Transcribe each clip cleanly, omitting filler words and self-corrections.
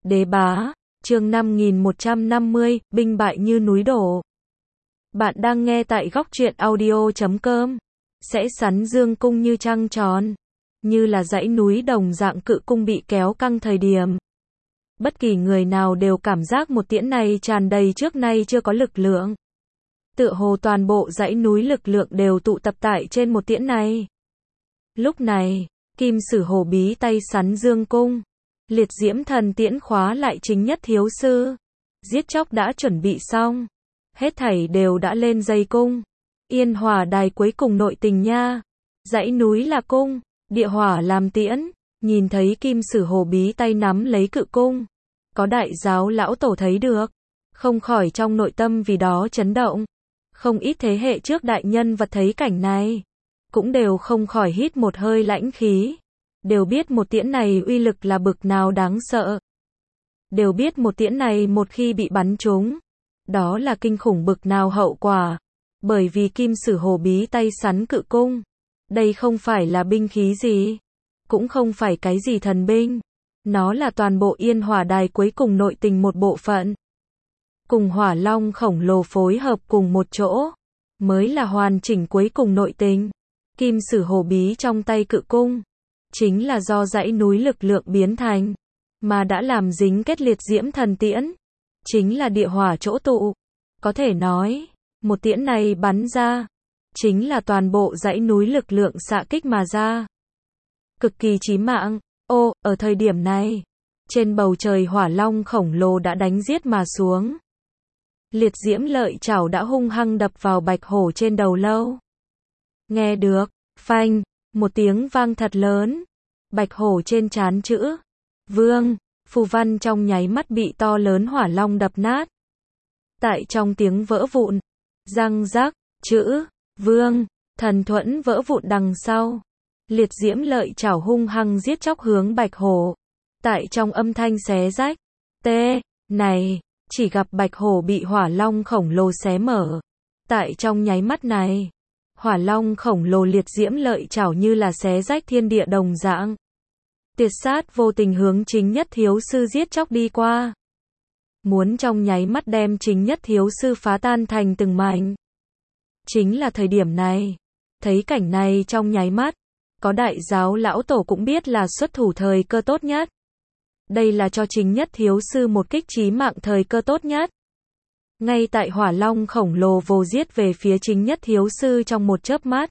Đế bá, chương 5150, binh bại như núi đổ. Bạn đang nghe tại góc truyện audio.com. Sẽ sắn dương cung như trăng tròn, như là dãy núi đồng dạng cự cung bị kéo căng thời điểm. Bất kỳ người nào đều cảm giác một tiễn này tràn đầy trước nay chưa có lực lượng. Tựa hồ toàn bộ dãy núi lực lượng đều tụ tập tại trên một tiễn này. Lúc này, Kim Sử Hổ Bí tay sắn dương cung. Liệt diễm thần tiễn khóa lại Chính Nhất Thiếu Sư. Giết chóc đã chuẩn bị xong. Hết thảy đều đã lên dây cung. Yên Hỏa Đài cuối cùng nội tình nha. Dãy núi là cung, địa hỏa làm tiễn. Nhìn thấy Kim Sử Hổ Bí tay nắm lấy cự cung. Có đại giáo lão tổ thấy được. Không khỏi trong nội tâm vì đó chấn động. Không ít thế hệ trước đại nhân vật thấy cảnh này. Cũng đều không khỏi hít một hơi lãnh khí. Đều biết một tiễn này uy lực là bực nào đáng sợ. Đều biết một tiễn này một khi bị bắn trúng, đó là kinh khủng bực nào hậu quả. Bởi vì Kim Sử Hổ Bí tay sắn cự cung. Đây không phải là binh khí gì. Cũng không phải cái gì thần binh. Nó là toàn bộ Yên Hỏa Đài cuối cùng nội tình một bộ phận. Cùng Hỏa Long khổng lồ phối hợp cùng một chỗ. Mới là hoàn chỉnh cuối cùng nội tình. Kim Sử Hổ Bí trong tay cự cung. Chính là do dãy núi lực lượng biến thành. Mà đã làm dính kết liệt diễm thần tiễn. Chính là địa hỏa chỗ tụ. Có thể nói, một tiễn này bắn ra. Chính là toàn bộ dãy núi lực lượng xạ kích mà ra. Cực kỳ chí mạng. Ở thời điểm này, trên bầu trời hỏa long khổng lồ đã đánh giết mà xuống. Liệt diễm lợi chảo đã hung hăng đập vào bạch hổ trên đầu lâu. Nghe được, phanh, một tiếng vang thật lớn. Bạch hổ trên trán chữ Vương, phù văn trong nháy mắt bị to lớn hỏa long đập nát. Tại trong tiếng vỡ vụn, răng rắc, chữ Vương, thần thuẫn vỡ vụn đằng sau. Liệt diễm lợi chảo hung hăng giết chóc hướng bạch hổ. Tại trong âm thanh xé rách, này, chỉ gặp bạch hổ bị hỏa long khổng lồ xé mở. Tại trong nháy mắt này, hỏa long khổng lồ liệt diễm lợi chảo như là xé rách thiên địa đồng dạng. Tiệt sát vô tình hướng Chính Nhất Thiếu Sư giết chóc đi qua. Muốn trong nháy mắt đem Chính Nhất Thiếu Sư phá tan thành từng mảnh. Chính là thời điểm này. Thấy cảnh này trong nháy mắt. Có đại giáo lão tổ cũng biết là xuất thủ thời cơ tốt nhất. Đây là cho Chính Nhất Thiếu Sư một kích chí mạng thời cơ tốt nhất. Ngay tại hỏa long khổng lồ vồ giết về phía Chính Nhất Thiếu Sư trong một chớp mắt.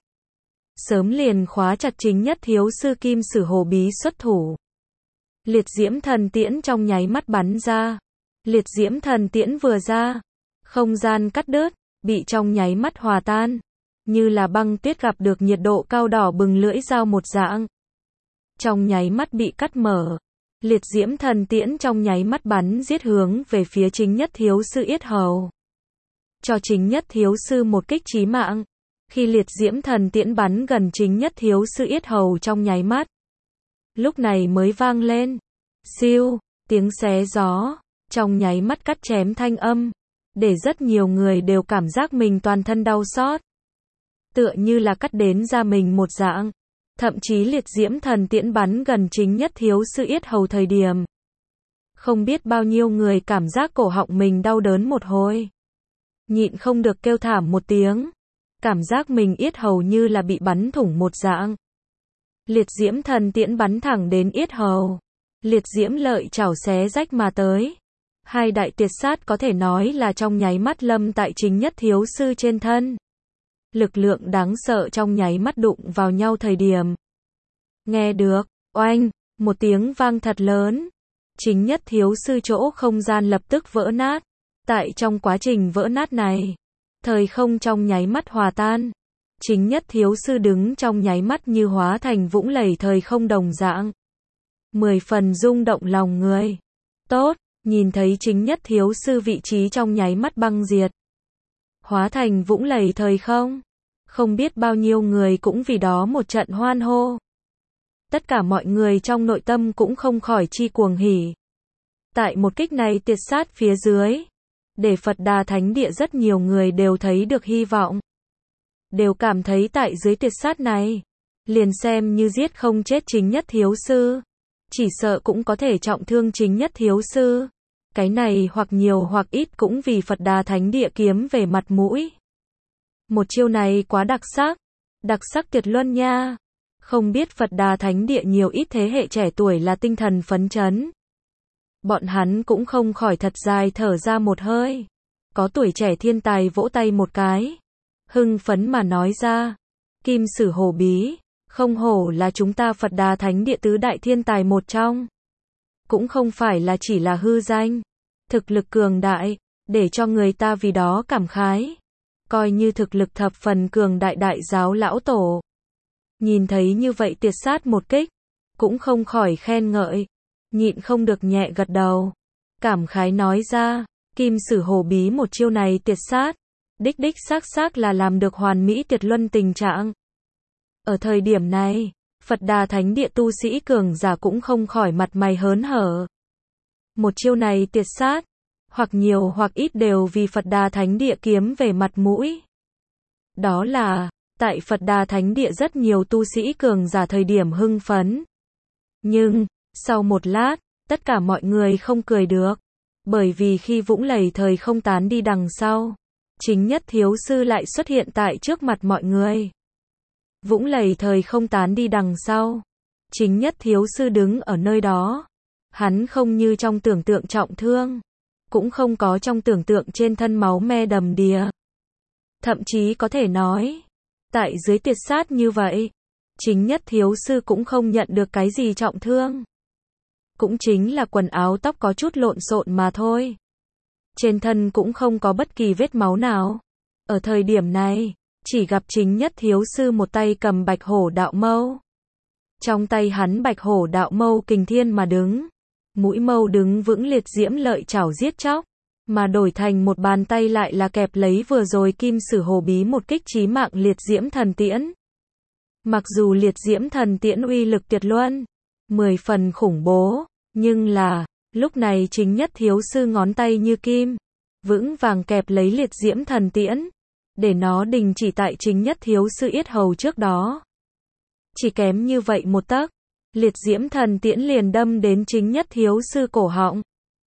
Sớm liền khóa chặt Chính Nhất Thiếu Sư Kim Sử Hổ Bí xuất thủ. Liệt diễm thần tiễn trong nháy mắt bắn ra. Liệt diễm thần tiễn vừa ra. Không gian cắt đứt, bị trong nháy mắt hòa tan. Như là băng tuyết gặp được nhiệt độ cao đỏ bừng lưỡi dao một dạng. Trong nháy mắt bị cắt mở. Liệt diễm thần tiễn trong nháy mắt bắn giết hướng về phía Chính Nhất Thiếu Sư yết hầu. Cho Chính Nhất Thiếu Sư một kích chí mạng. Khi liệt diễm thần tiễn bắn gần Chính Nhất Thiếu Sư yết hầu trong nháy mắt. Lúc này mới vang lên. Siêu, tiếng xé gió. Trong nháy mắt cắt chém thanh âm. Để rất nhiều người đều cảm giác mình toàn thân đau xót. Tựa như là cắt đến da mình một dạng. Thậm chí liệt diễm thần tiễn bắn gần Chính Nhất Thiếu Sư yết hầu thời điểm. Không biết bao nhiêu người cảm giác cổ họng mình đau đớn một hồi. Nhịn không được kêu thảm một tiếng. Cảm giác mình yết hầu như là bị bắn thủng một dạng. Liệt diễm thần tiễn bắn thẳng đến yết hầu. Liệt diễm lợi chảo xé rách mà tới. Hai đại tuyệt sát có thể nói là trong nháy mắt lâm tại Chính Nhất Thiếu Sư trên thân. Lực lượng đáng sợ trong nháy mắt đụng vào nhau thời điểm. Nghe được, oanh, một tiếng vang thật lớn. Chính Nhất Thiếu Sư chỗ không gian lập tức vỡ nát. Tại trong quá trình vỡ nát này, thời không trong nháy mắt hòa tan. Chính Nhất Thiếu Sư đứng trong nháy mắt như hóa thành vũng lầy thời không đồng dạng. 10 phần rung động lòng người. Tốt, nhìn thấy Chính Nhất Thiếu Sư vị trí trong nháy mắt băng diệt. Hóa thành vũng lầy thời không. Không biết bao nhiêu người cũng vì đó một trận hoan hô. Tất cả mọi người trong nội tâm cũng không khỏi chi cuồng hỉ. Tại một kích này tiệt sát phía dưới. Để Phật Đà Thánh Địa rất nhiều người đều thấy được hy vọng. Đều cảm thấy tại dưới tuyệt sát này. Liền xem như giết không chết Chính Nhất Thiếu Sư. chỉ sợ cũng có thể trọng thương chính nhất thiếu sư. Cái này hoặc nhiều hoặc ít cũng vì Phật Đà Thánh Địa kiếm về mặt mũi. Một chiêu này quá đặc sắc tuyệt luân nha. Không biết Phật Đà Thánh Địa nhiều ít thế hệ trẻ tuổi là tinh thần phấn chấn. Bọn hắn cũng không khỏi thật dài thở ra một hơi. Có tuổi trẻ thiên tài vỗ tay một cái. Hưng phấn mà nói ra. Kim Sử Hổ Bí, không hổ là chúng ta Phật Đà Thánh Địa tứ đại thiên tài một trong. Cũng không phải là chỉ là hư danh. Thực lực cường đại, để cho người ta vì đó cảm khái. Coi như thực lực thập phần cường đại đại giáo lão tổ. Nhìn thấy như vậy tiệt sát một kích, cũng không khỏi khen ngợi. Nhịn không được nhẹ gật đầu. Cảm khái nói ra, Kim Sử Hổ Bí một chiêu này tiệt sát. Đích xác là làm được hoàn mỹ tuyệt luân tình trạng. Ở thời điểm này, Phật Đà Thánh Địa tu sĩ cường giả cũng không khỏi mặt mày hớn hở. Một chiêu này tiệt sát, hoặc nhiều hoặc ít đều vì Phật Đà Thánh Địa kiếm về mặt mũi. Đó là, tại Phật Đà Thánh Địa rất nhiều tu sĩ cường giả thời điểm hưng phấn. Nhưng, sau một lát, tất cả mọi người không cười được. Bởi vì khi Vũng Lầy thời không tán đi đằng sau, chính nhất thiếu sư lại xuất hiện tại trước mặt mọi người. Vũng Lầy thời không tán đi đằng sau, chính nhất thiếu sư đứng ở nơi đó. Hắn không như trong tưởng tượng trọng thương, cũng không có trong tưởng tượng trên thân máu me đầm đìa. Thậm chí có thể nói, tại dưới tiệt sát như vậy, chính nhất thiếu sư cũng không nhận được cái gì trọng thương. Cũng chính là quần áo tóc có chút lộn xộn mà thôi. Trên thân cũng không có bất kỳ vết máu nào. Ở thời điểm này, chỉ gặp chính nhất thiếu sư một tay cầm bạch hổ đạo mâu. Trong tay hắn bạch hổ đạo mâu kình thiên mà đứng. Mũi mâu đứng vững liệt diễm lợi chảo giết chóc. Mà đổi thành một bàn tay lại là kẹp lấy vừa rồi Kim Sử Hổ Bí một kích chí mạng liệt diễm thần tiễn. Mặc dù liệt diễm thần tiễn uy lực tuyệt luân, 10 phần khủng bố, nhưng là, lúc này chính nhất thiếu sư ngón tay như kim, vững vàng kẹp lấy liệt diễm thần tiễn, để nó đình chỉ tại chính nhất thiếu sư yết hầu trước đó. Chỉ kém như vậy một tấc, liệt diễm thần tiễn liền đâm đến chính nhất thiếu sư cổ họng.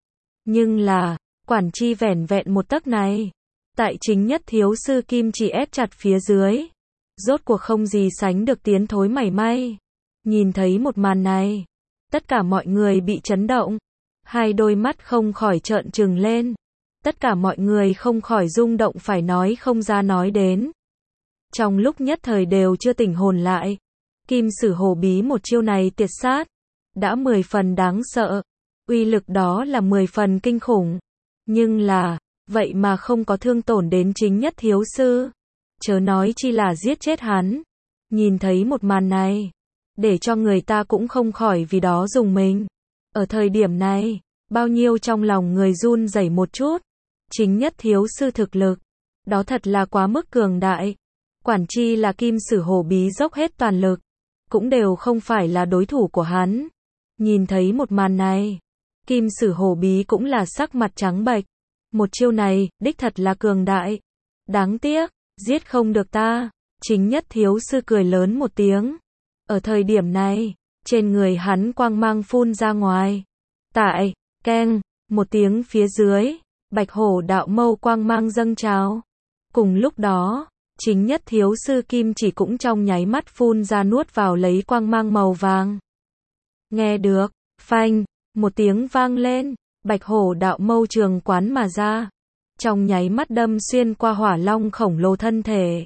Nhưng là, quản chi vẻn vẹn một tấc này, tại chính nhất thiếu sư kim chỉ ép chặt phía dưới, rốt cuộc không gì sánh được tiến thối mảy may. Nhìn thấy một màn này, tất cả mọi người bị chấn động, hai đôi mắt không khỏi trợn trừng lên. Tất cả mọi người không khỏi rung động phải nói không ra nói đến. Trong lúc nhất thời đều chưa tỉnh hồn lại, Kim Sử Hổ Bí một chiêu này tiệt sát, đã 10 phần đáng sợ, uy lực đó là 10 phần kinh khủng. Nhưng là, vậy mà không có thương tổn đến chính nhất thiếu sư, chớ nói chi là giết chết hắn. Nhìn thấy một màn này, để cho người ta cũng không khỏi vì đó rùng mình. Ở thời điểm này, bao nhiêu trong lòng người run rẩy một chút. Chính nhất thiếu sư thực lực, đó thật là quá mức cường đại. Quản chi là Kim Sử Hổ Bí dốc hết toàn lực, cũng đều không phải là đối thủ của hắn. Nhìn thấy một màn này, Kim Sử Hổ Bí cũng là sắc mặt trắng bệch. Một chiêu này, đích thật là cường đại. Đáng tiếc, giết không được ta. Chính nhất thiếu sư cười lớn một tiếng. Ở thời điểm này, trên người hắn quang mang phun ra ngoài. Tại, keng, một tiếng phía dưới, bạch hổ đạo mâu quang mang dâng trào. Cùng lúc đó, chính nhất thiếu sư kim chỉ cũng trong nháy mắt phun ra nuốt vào lấy quang mang màu vàng. Nghe được, phanh, một tiếng vang lên, bạch hổ đạo mâu trường quán mà ra. Trong nháy mắt đâm xuyên qua hỏa long khổng lồ thân thể.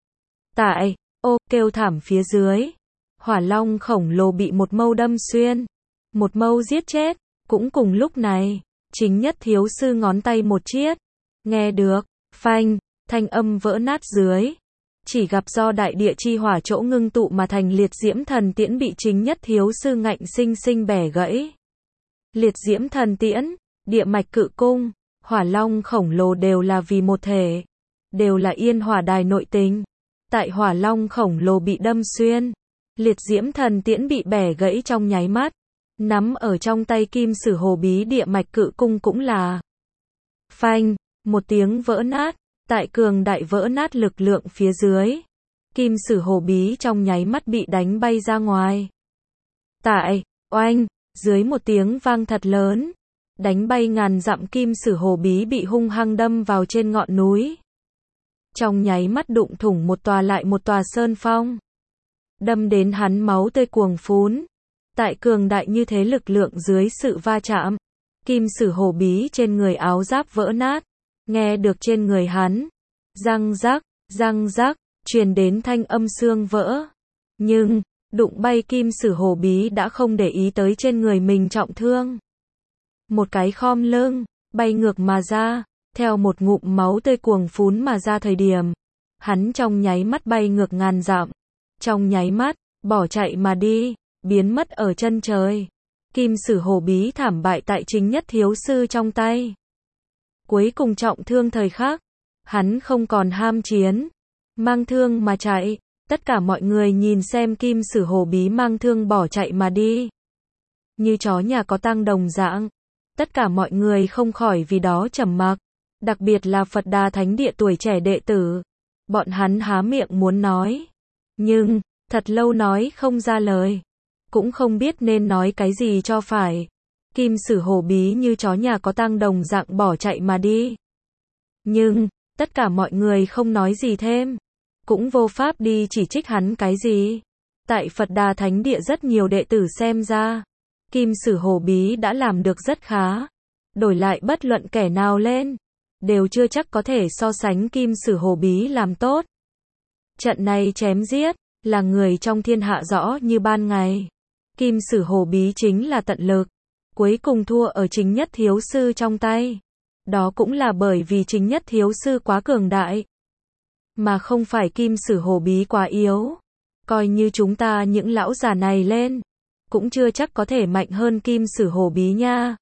Tại, ô, kêu thảm phía dưới. Hỏa long khổng lồ bị một mâu đâm xuyên. Một mâu giết chết. Cũng cùng lúc này, chính nhất thiếu sư ngón tay một chiết. Nghe được, phanh, thanh âm vỡ nát dưới. Chỉ gặp do đại địa chi hỏa chỗ ngưng tụ mà thành liệt diễm thần tiễn bị chính nhất thiếu sư ngạnh sinh sinh bẻ gãy. Liệt diễm thần tiễn, địa mạch cự cung, hỏa long khổng lồ đều là vì một thể. Đều là yên hỏa đài nội tình. Tại hỏa long khổng lồ bị đâm xuyên, liệt diễm thần tiễn bị bẻ gãy trong nháy mắt. Nắm ở trong tay Kim Sử Hổ Bí địa mạch cự cung cũng là phanh, một tiếng vỡ nát. Tại cường đại vỡ nát lực lượng phía dưới, Kim Sử Hổ Bí trong nháy mắt bị đánh bay ra ngoài. Tại, oanh, Dưới một tiếng vang thật lớn, đánh bay ngàn dặm kim sử hồ bí bị hung hăng đâm vào trên ngọn núi. Trong nháy mắt đụng thủng một tòa lại một tòa sơn phong. Đâm đến hắn máu tươi cuồng phún. Tại cường đại như thế lực lượng dưới sự va chạm, kim sử hồ bí trên người áo giáp vỡ nát. Nghe được trên người hắn, răng rắc, truyền đến thanh âm xương vỡ. Nhưng, đụng bay kim sử hồ bí đã không để ý tới trên người mình trọng thương. Một cái khom lưng, bay ngược mà ra, theo một ngụm máu tươi cuồng phún mà ra thời điểm. Hắn trong nháy mắt bay ngược ngàn dặm. Trong nháy mắt, bỏ chạy mà đi, biến mất ở chân trời. Kim sử hồ bí thảm bại tại chính nhất thiếu sư trong tay. Cuối cùng trọng thương thời khắc, hắn không còn ham chiến, mang thương mà chạy. Tất cả mọi người nhìn xem kim sử hồ bí mang thương bỏ chạy mà đi. Như chó nhà có tang đồng dạng. Tất cả mọi người không khỏi vì đó trầm mặc. Đặc biệt là Phật Đà Thánh Địa tuổi trẻ đệ tử. Bọn hắn há miệng muốn nói. Nhưng, thật lâu nói không ra lời. Cũng không biết nên nói cái gì cho phải. Kim sử hồ bí như chó nhà có tang đồng dạng bỏ chạy mà đi. Nhưng, tất cả mọi người không nói gì thêm. Cũng vô pháp đi chỉ trích hắn cái gì. Tại Phật Đà Thánh Địa rất nhiều đệ tử xem ra. Kim sử hồ bí đã làm được rất khá. Đổi lại bất luận kẻ nào lên. Đều chưa chắc có thể so sánh kim sử hồ bí làm tốt. Trận này chém giết, là người trong thiên hạ rõ như ban ngày. Kim sử hồ bí chính là tận lực. Cuối cùng thua ở chính nhất thiếu sư trong tay. Đó cũng là bởi vì chính nhất thiếu sư quá cường đại. Mà không phải kim sử hồ bí quá yếu. Coi như chúng ta những lão già này lên. Cũng chưa chắc có thể mạnh hơn kim sử hồ bí nha.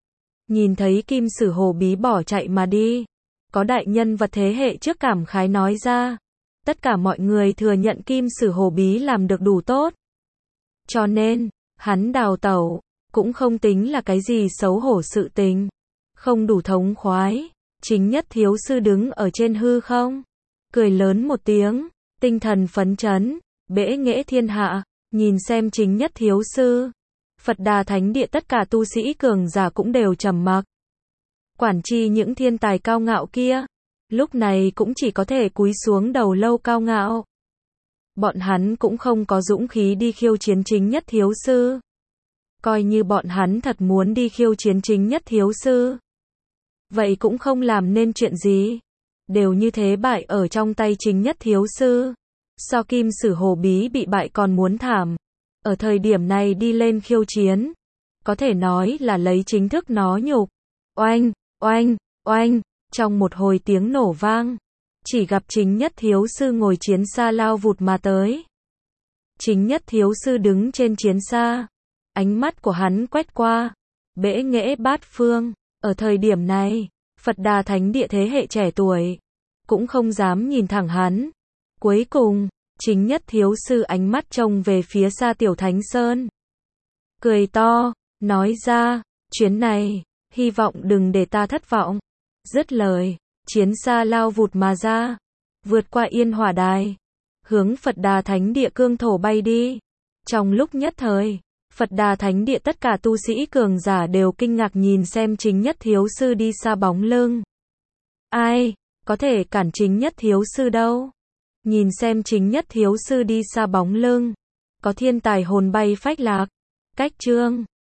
Nhìn thấy kim sử hồ bí bỏ chạy mà đi. Có đại nhân vật thế hệ trước cảm khái nói ra. Tất cả mọi người thừa nhận kim sử hồ bí làm được đủ tốt. Cho nên, hắn đào tẩu, cũng không tính là cái gì xấu hổ sự tình. Không đủ thống khoái. Chính nhất thiếu sư đứng ở trên hư không. Cười lớn một tiếng, tinh thần phấn chấn, bẽ nghễ thiên hạ, nhìn xem chính nhất thiếu sư. Phật Đà Thánh Địa tất cả tu sĩ cường giả cũng đều trầm mặc. Quản chi những thiên tài cao ngạo kia, lúc này cũng chỉ có thể cúi xuống đầu lâu cao ngạo. Bọn hắn cũng không có dũng khí đi khiêu chiến chính nhất thiếu sư. Coi như bọn hắn thật muốn đi khiêu chiến chính nhất thiếu sư. Vậy cũng không làm nên chuyện gì. Đều như thế bại ở trong tay chính nhất thiếu sư. So kim sử hồ bí bị bại còn muốn thảm. Ở thời điểm này đi lên khiêu chiến. Có thể nói là lấy chính thức nó nhục. Oanh, oanh, oanh, trong một hồi tiếng nổ vang. Chỉ gặp chính nhất thiếu sư ngồi chiến xa lao vụt mà tới. Chính nhất thiếu sư đứng trên chiến xa. Ánh mắt của hắn quét qua. Bẽ nghễ bát phương. Ở thời điểm này, Phật Đà Thánh Địa thế hệ trẻ tuổi. Cũng không dám nhìn thẳng hắn. Cuối cùng, chính nhất thiếu sư ánh mắt trông về phía xa Tiểu Thánh Sơn. Cười to, nói ra, chuyến này, hy vọng đừng để ta thất vọng. Dứt lời, chiến xa lao vụt mà ra. Vượt qua Yên Hỏa Đài. Hướng Phật Đà Thánh Địa cương thổ bay đi. Trong lúc nhất thời, Phật Đà Thánh Địa tất cả tu sĩ cường giả đều kinh ngạc nhìn xem chính nhất thiếu sư đi xa bóng lưng. Ai có thể cản chính nhất thiếu sư đâu? Nhìn xem chính nhất thiếu sư đi xa bóng lưng. Có thiên tài hồn bay phách lạc. Cách chương